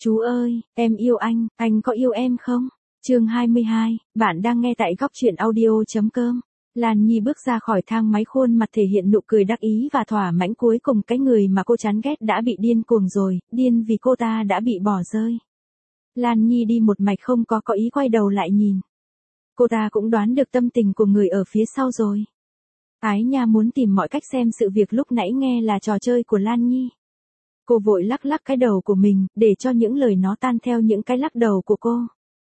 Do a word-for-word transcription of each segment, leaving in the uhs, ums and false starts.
Chú ơi, em yêu anh, anh có yêu em không? Chương hai mươi hai, bạn đang nghe tại góc truyện audio.com. Lan Nhi bước ra khỏi thang máy, khuôn mặt thể hiện nụ cười đắc ý và thỏa mãn. Cuối cùng cái người mà cô chán ghét đã bị điên cuồng rồi, điên vì cô ta đã bị bỏ rơi. Lan Nhi đi một mạch không có có ý quay đầu lại nhìn. Cô ta cũng đoán được tâm tình của người ở phía sau rồi. Ái Nha muốn tìm mọi cách xem sự việc lúc nãy nghe là trò chơi của Lan Nhi. Cô vội lắc lắc cái đầu của mình, để cho những lời nó tan theo những cái lắc đầu của cô.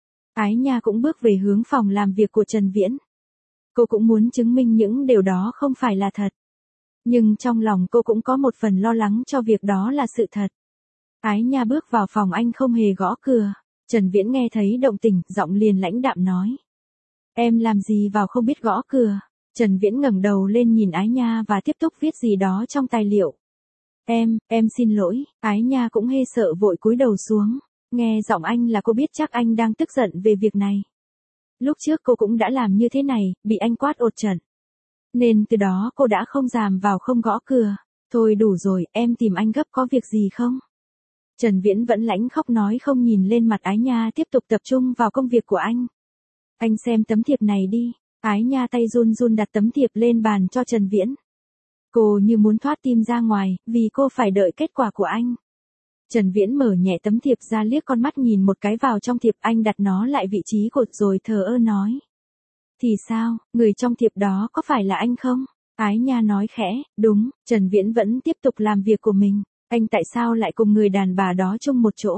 Ái Nha cũng bước về hướng phòng làm việc của Trần Viễn. Cô cũng muốn chứng minh những điều đó không phải là thật. Nhưng trong lòng cô cũng có một phần lo lắng cho việc đó là sự thật. Ái Nha bước vào phòng, anh không hề gõ cửa. Trần Viễn nghe thấy động tĩnh, giọng liền lãnh đạm nói. Em làm gì vào không biết gõ cửa? Trần Viễn ngẩng đầu lên nhìn Ái Nha và tiếp tục viết gì đó trong tài liệu. Em, em xin lỗi. Ái Nha cũng hê sợ vội cúi đầu xuống. Nghe giọng anh là cô biết chắc anh đang tức giận về việc này. Lúc trước cô cũng đã làm như thế này, bị anh quát ột trận. Nên từ đó cô đã không dám vào không gõ cửa. Thôi đủ rồi, em tìm anh gấp có việc gì không? Trần Viễn vẫn lãnh khóc nói không nhìn lên mặt Ái Nha, tiếp tục tập trung vào công việc của anh. Anh xem tấm thiệp này đi. Ái Nha tay run run đặt tấm thiệp lên bàn cho Trần Viễn. Cô như muốn thoát tim ra ngoài, vì cô phải đợi kết quả của anh. Trần Viễn mở nhẹ tấm thiệp ra, liếc con mắt nhìn một cái vào trong thiệp, anh đặt nó lại vị trí cột rồi thờ ơ nói. Thì sao, người trong thiệp đó có phải là anh không? Ái Nha nói khẽ, đúng. Trần Viễn vẫn tiếp tục làm việc của mình. Anh tại sao lại cùng người đàn bà đó chung một chỗ?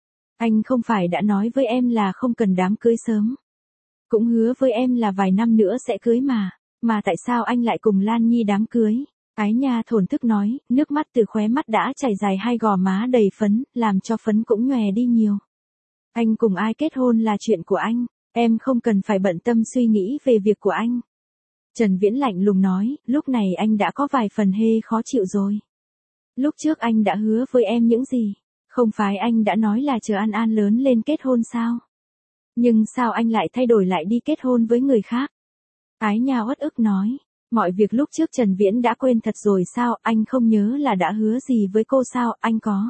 Anh không phải đã nói với em là không cần đám cưới sớm. Cũng hứa với em là vài năm nữa sẽ cưới mà. Mà tại sao anh lại cùng Lan Nhi đám cưới? Ái Nha thổn thức nói, nước mắt từ khóe mắt đã chảy dài hai gò má đầy phấn, làm cho phấn cũng nhòe đi nhiều. Anh cùng ai kết hôn là chuyện của anh, em không cần phải bận tâm suy nghĩ về việc của anh. Trần Viễn lạnh lùng nói, lúc này anh đã có vài phần hê khó chịu rồi. Lúc trước anh đã hứa với em những gì? Không phải anh đã nói là chờ An An lớn lên kết hôn sao? Nhưng sao anh lại thay đổi lại đi kết hôn với người khác? Ái Nha uất ức nói. Mọi việc lúc trước Trần Viễn đã quên thật rồi sao? Anh không nhớ là đã hứa gì với cô sao? Anh có.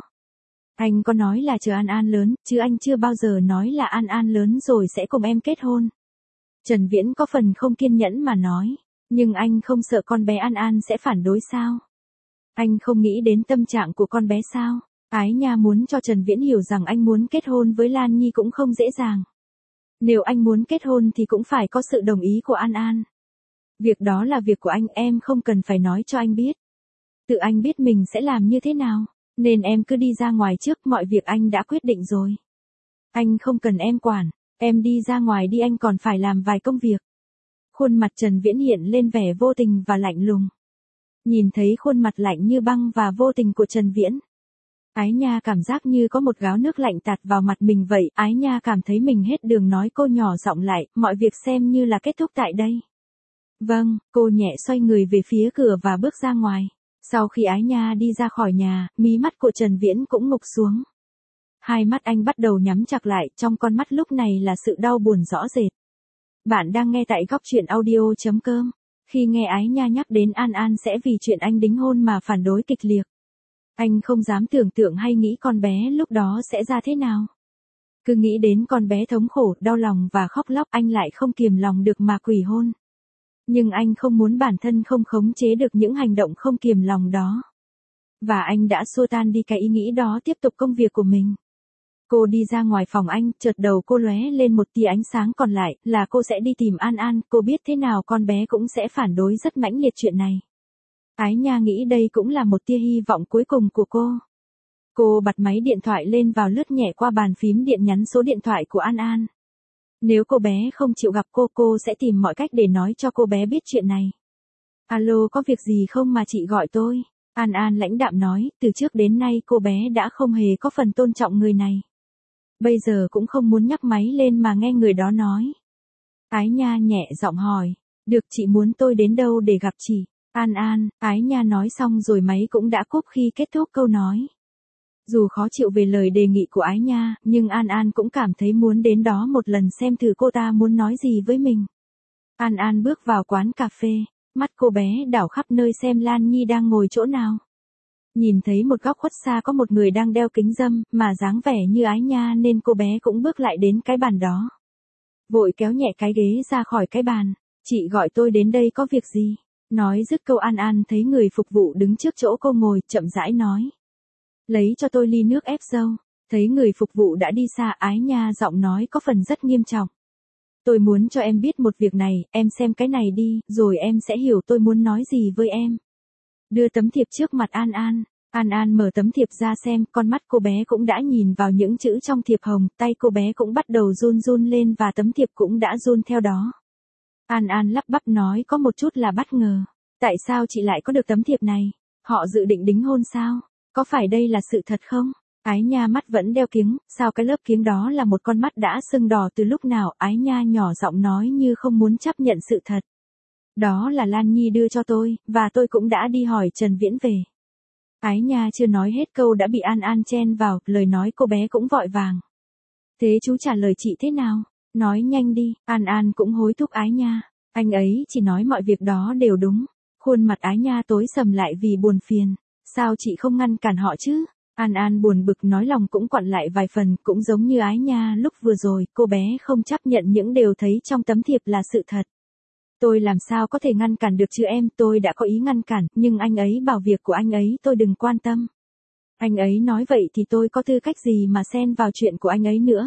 Anh có nói là chờ An An lớn, chứ anh chưa bao giờ nói là An An lớn rồi sẽ cùng em kết hôn. Trần Viễn có phần không kiên nhẫn mà nói. Nhưng anh không sợ con bé An An sẽ phản đối sao? Anh không nghĩ đến tâm trạng của con bé sao? Ái Nha muốn cho Trần Viễn hiểu rằng anh muốn kết hôn với Lan Nhi cũng không dễ dàng. Nếu anh muốn kết hôn thì cũng phải có sự đồng ý của An An. Việc đó là việc của anh, em không cần phải nói cho anh biết. Tự anh biết mình sẽ làm như thế nào, nên em cứ đi ra ngoài trước, mọi việc anh đã quyết định rồi. Anh không cần em quản, em đi ra ngoài đi, anh còn phải làm vài công việc. Khuôn mặt Trần Viễn hiện lên vẻ vô tình và lạnh lùng. Nhìn thấy khuôn mặt lạnh như băng và vô tình của Trần Viễn, Ái Nha cảm giác như có một gáo nước lạnh tạt vào mặt mình vậy. Ái Nha cảm thấy mình hết đường nói, cô nhỏ giọng lại, mọi việc xem như là kết thúc tại đây. Vâng, cô nhẹ xoay người về phía cửa và bước ra ngoài. Sau khi Ái Nha đi ra khỏi nhà, mí mắt của Trần Viễn cũng ngục xuống. Hai mắt anh bắt đầu nhắm chặt lại, trong con mắt lúc này là sự đau buồn rõ rệt. Bạn đang nghe tại góc truyện audio.com. Khi nghe Ái Nha nhắc đến An An sẽ vì chuyện anh đính hôn mà phản đối kịch liệt. Anh không dám tưởng tượng hay nghĩ con bé lúc đó sẽ ra thế nào. Cứ nghĩ đến con bé thống khổ, đau lòng và khóc lóc, anh lại không kiềm lòng được mà quỳ hôn. Nhưng anh không muốn bản thân không khống chế được những hành động không kiềm lòng đó. Và anh đã xua tan đi cái ý nghĩ đó, tiếp tục công việc của mình. Cô đi ra ngoài phòng anh, chợt đầu cô lóe lên một tia ánh sáng, còn lại là cô sẽ đi tìm An An. Cô biết thế nào con bé cũng sẽ phản đối rất mãnh liệt chuyện này. Ái Nha nghĩ đây cũng là một tia hy vọng cuối cùng của cô. Cô bật máy điện thoại lên, vào lướt nhẹ qua bàn phím điện nhắn số điện thoại của An An. Nếu cô bé không chịu gặp cô, cô sẽ tìm mọi cách để nói cho cô bé biết chuyện này. Alo, có việc gì không mà chị gọi tôi? An An lãnh đạm nói, từ trước đến nay cô bé đã không hề có phần tôn trọng người này. Bây giờ cũng không muốn nhắc máy lên mà nghe người đó nói. Ái Nha nhẹ giọng hỏi, được, chị muốn tôi đến đâu để gặp chị? An An, Ái Nha nói xong rồi máy cũng đã cúp khi kết thúc câu nói. Dù khó chịu về lời đề nghị của Ái Nha, nhưng An An cũng cảm thấy muốn đến đó một lần xem thử cô ta muốn nói gì với mình. An An bước vào quán cà phê, mắt cô bé đảo khắp nơi xem Lan Nhi đang ngồi chỗ nào. Nhìn thấy một góc khuất xa có một người đang đeo kính râm, mà dáng vẻ như Ái Nha nên cô bé cũng bước lại đến cái bàn đó. Vội kéo nhẹ cái ghế ra khỏi cái bàn. Chị gọi tôi đến đây có việc gì? Nói dứt câu An An thấy người phục vụ đứng trước chỗ cô ngồi, chậm rãi nói. Lấy cho tôi ly nước ép dâu. Thấy người phục vụ đã đi xa, Ái Nha giọng nói có phần rất nghiêm trọng. Tôi muốn cho em biết một việc này, em xem cái này đi, rồi em sẽ hiểu tôi muốn nói gì với em. Đưa tấm thiệp trước mặt An An. An An mở tấm thiệp ra xem, con mắt cô bé cũng đã nhìn vào những chữ trong thiệp hồng, tay cô bé cũng bắt đầu run run lên và tấm thiệp cũng đã run theo đó. An An lắp bắp nói có một chút là bất ngờ. Tại sao chị lại có được tấm thiệp này? Họ dự định đính hôn sao? Có phải đây là sự thật không? Ái Nha mắt vẫn đeo kiếng, sao cái lớp kiếng đó là một con mắt đã sưng đỏ từ lúc nào? Ái Nha nhỏ giọng nói như không muốn chấp nhận sự thật. Đó là Lan Nhi đưa cho tôi, và tôi cũng đã đi hỏi Trần Viễn về. Ái Nha chưa nói hết câu đã bị An An chen vào, lời nói cô bé cũng vội vàng. Thế chú trả lời chị thế nào? Nói nhanh đi. An An cũng hối thúc Ái Nha. Anh ấy chỉ nói mọi việc đó đều đúng. Khuôn mặt Ái Nha tối sầm lại vì buồn phiền. Sao chị không ngăn cản họ chứ? An An buồn bực nói lòng cũng quặn lại vài phần, cũng giống như Ái Nha lúc vừa rồi, cô bé không chấp nhận những điều thấy trong tấm thiệp là sự thật. Tôi làm sao có thể ngăn cản được chứ em, tôi đã có ý ngăn cản, nhưng anh ấy bảo việc của anh ấy tôi đừng quan tâm. Anh ấy nói vậy thì tôi có tư cách gì mà xen vào chuyện của anh ấy nữa.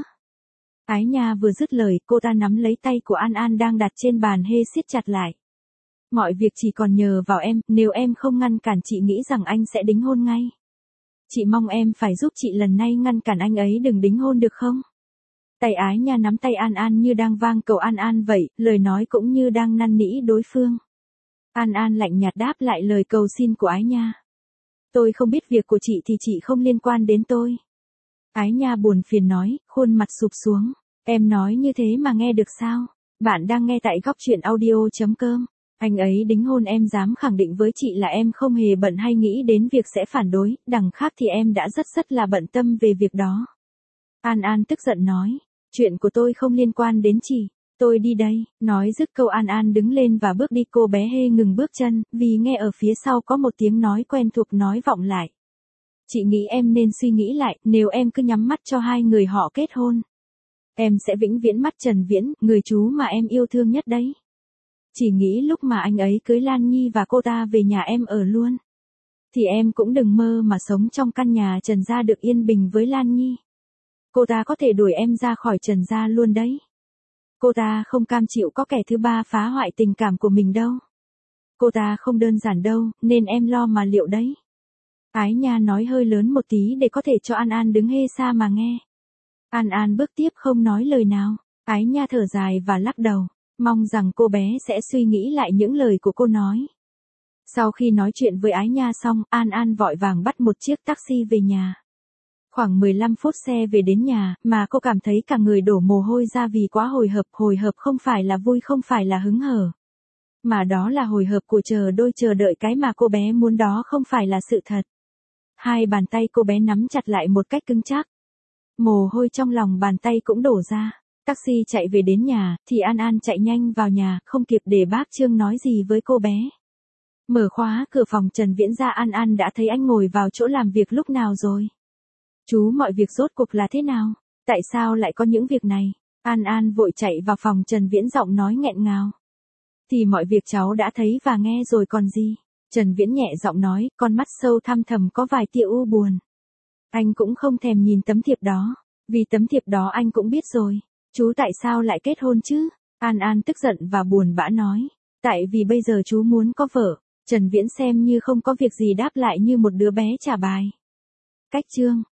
Ái Nha vừa dứt lời, cô ta nắm lấy tay của An An đang đặt trên bàn hê siết chặt lại. Mọi việc chỉ còn nhờ vào em, nếu em không ngăn cản chị nghĩ rằng anh sẽ đính hôn ngay. Chị mong em phải giúp chị lần này ngăn cản anh ấy đừng đính hôn được không? Tay Ái Nha nắm tay An An như đang vang cầu An An vậy, lời nói cũng như đang năn nỉ đối phương. An An lạnh nhạt đáp lại lời cầu xin của Ái Nha. Tôi không biết việc của chị thì chị không liên quan đến tôi. Ái Nha buồn phiền nói, khuôn mặt sụp xuống. Em nói như thế mà nghe được sao? Bạn đang nghe tại góc truyện audio chấm com. Anh ấy đính hôn em dám khẳng định với chị là em không hề bận hay nghĩ đến việc sẽ phản đối, đằng khác thì em đã rất rất là bận tâm về việc đó. An An tức giận nói, chuyện của tôi không liên quan đến chị, tôi đi đây. Nói dứt câu An An đứng lên và bước đi, cô bé hê ngừng bước chân, vì nghe ở phía sau có một tiếng nói quen thuộc nói vọng lại. Chị nghĩ em nên suy nghĩ lại, nếu em cứ nhắm mắt cho hai người họ kết hôn. Em sẽ vĩnh viễn mất Trần Viễn, người chú mà em yêu thương nhất đấy. Chỉ nghĩ lúc mà anh ấy cưới Lan Nhi và cô ta về nhà em ở luôn. Thì em cũng đừng mơ mà sống trong căn nhà Trần gia được yên bình với Lan Nhi. Cô ta có thể đuổi em ra khỏi Trần gia luôn đấy. Cô ta không cam chịu có kẻ thứ ba phá hoại tình cảm của mình đâu. Cô ta không đơn giản đâu, nên em lo mà liệu đấy. Ái Nha nói hơi lớn một tí để có thể cho An An đứng hê xa mà nghe. An An bước tiếp không nói lời nào. Ái Nha thở dài và lắc đầu, mong rằng cô bé sẽ suy nghĩ lại những lời của cô nói. Sau khi nói chuyện với Ái Nha xong, An An vội vàng bắt một chiếc taxi về nhà. Khoảng mười lăm phút xe về đến nhà, mà cô cảm thấy cả người đổ mồ hôi ra vì quá hồi hộp. Hồi hộp không phải là vui, không phải là hứng hở. Mà đó là hồi hộp của chờ đôi, chờ đợi cái mà cô bé muốn đó không phải là sự thật. Hai bàn tay cô bé nắm chặt lại một cách cứng chắc. Mồ hôi trong lòng bàn tay cũng đổ ra. Taxi chạy về đến nhà, thì An An chạy nhanh vào nhà, không kịp để bác Trương nói gì với cô bé. Mở khóa cửa phòng Trần Viễn ra, An An đã thấy anh ngồi vào chỗ làm việc lúc nào rồi. Chú, mọi việc rốt cuộc là thế nào? Tại sao lại có những việc này? An An vội chạy vào phòng Trần Viễn, giọng nói nghẹn ngào. Thì mọi việc cháu đã thấy và nghe rồi còn gì? Trần Viễn nhẹ giọng nói, con mắt sâu thăm thầm có vài tia u buồn. Anh cũng không thèm nhìn tấm thiệp đó, vì tấm thiệp đó anh cũng biết rồi. Chú tại sao lại kết hôn chứ? An An tức giận và buồn bã nói. Tại vì bây giờ chú muốn có vợ. Trần Viễn xem như không có việc gì đáp lại như một đứa bé trả bài. Cách chương